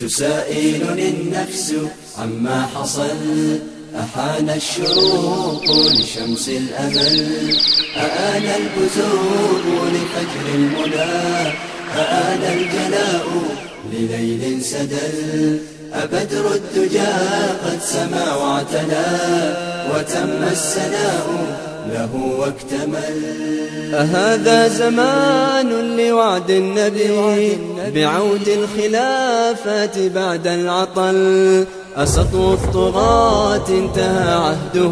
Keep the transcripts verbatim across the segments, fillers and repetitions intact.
تسائلني النفس عما حصل، أحان الشروق لشمس الأمل، أآن البزوغ لفجر المنى، أآن الجلاء لليل سدل، أبدر الدجى قد سما واعتلى، وتم السناء له واكتمل. أهذا زمان لوعد النبي بعود الخلافات بعد العطل، أسطو الطغاة انتهى عهده،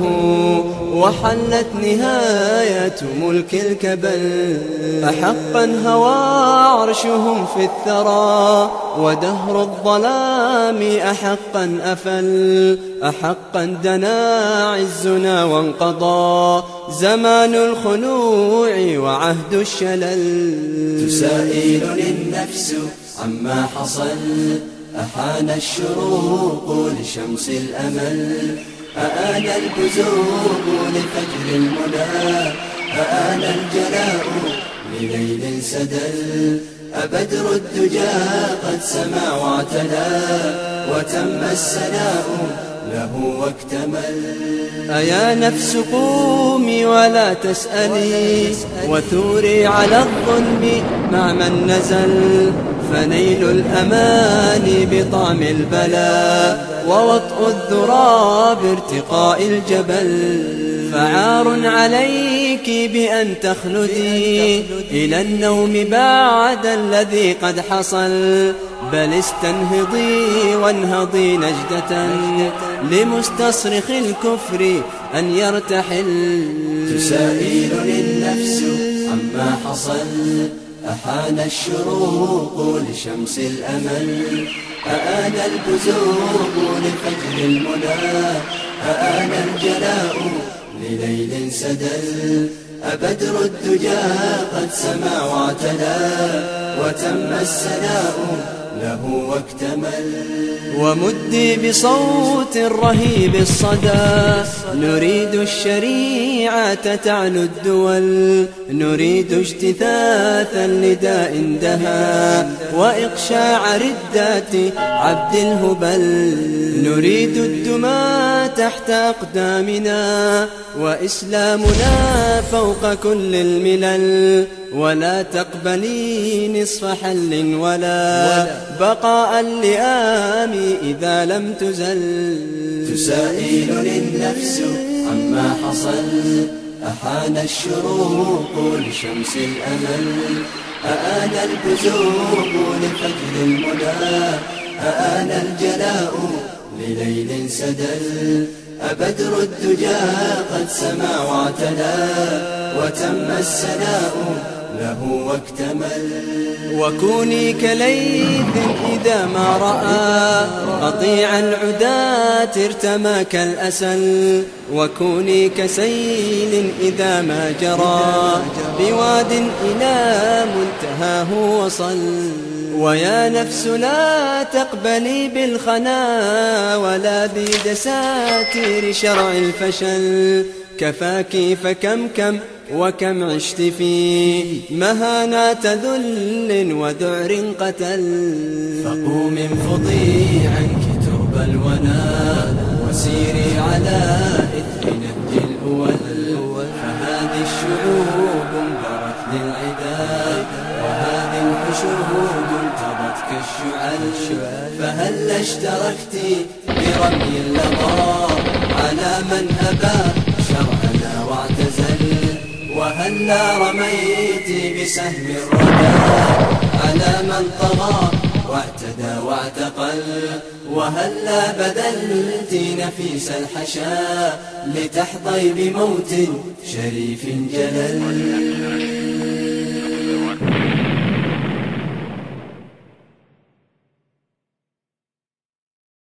وحلت نهاية ملك الكبل. أحقا هوى عرشهم في الثرى، ودهر الظلام أحقا أفل، أحقا دنا عزنا وانقضى زمان الخنوع وعهد الشلل. تسائلني النفس عما حصل، أحان الشروق لشمس الأمل، أآن البزوغ لفجر المنى، أآن الجلاء لليل سدل، أبدر الدجى قد سما واعتلى، وتم السناء له واكتمل. أيا نفس قومي ولا تسألي، وثوري على الظلم مع من نزل، فنيل الأمان بطعم البلاء، ووطء الذرى بارتقاء الجبل. فعار عليك بأن تخلدي إلى النوم بعد الذي قد حصل، بل استنهضي وانهضي نجدة لمستصرخ الكفر أن يرتحل. تسائلني النفس عما حصل، أحان الشروق لشمس الأمل، أآن البزوغ لفجر المنى، أآن الجلاء لليل سدل، أبدر الدجى قد سما واعتلى، وتم السناء له واكتمل. ومدي بصوت رهيب الصدى، نريد الشريعة تعلو الدول، نريد اجتثاثا لداء دها، وإقشاع ردات عبد الهبل. نريد الدماء تحت أقدامنا، وإسلامنا فوق كل الملل، ولا تقبلي نصف حل ولا بقاء لآمي إذا لم تزل. تسائلني النفس عما حصل، أحان الشروق لشمس الأمل، أآن البزوغ لفجر المنى، أآن الجلاء لليل سدل، أبدر الدجى قد سما واعتلى، وتم السناء له واكتمل. وكوني كليث إذا ما رأى قطيع العداة ارتمى كالأسل، وكوني كسيل إذا ما جرى بواد إلى منتهاه وصل. ويا نفس لا تقبلي بالخنا، ولا بدساتير شرع الفشل، كفاك فكم كم وكم عشت في مهانات ذل وذعر قتل. فقوم انفضي عنك ترب الونا، وسيري على إثر نهج الأول، فهذه الشعوب انبرت للعداد، وهذه الحشود انتضت كالشعل. فهل اشتركت برمي اللظى على من أبى شرعنا واعتزل، وهلا رميت بسهم الردى على من طغى واعتدى واعتقل، وهلا بذلت نفيس الحشا لتحظي بموت شريف جلل.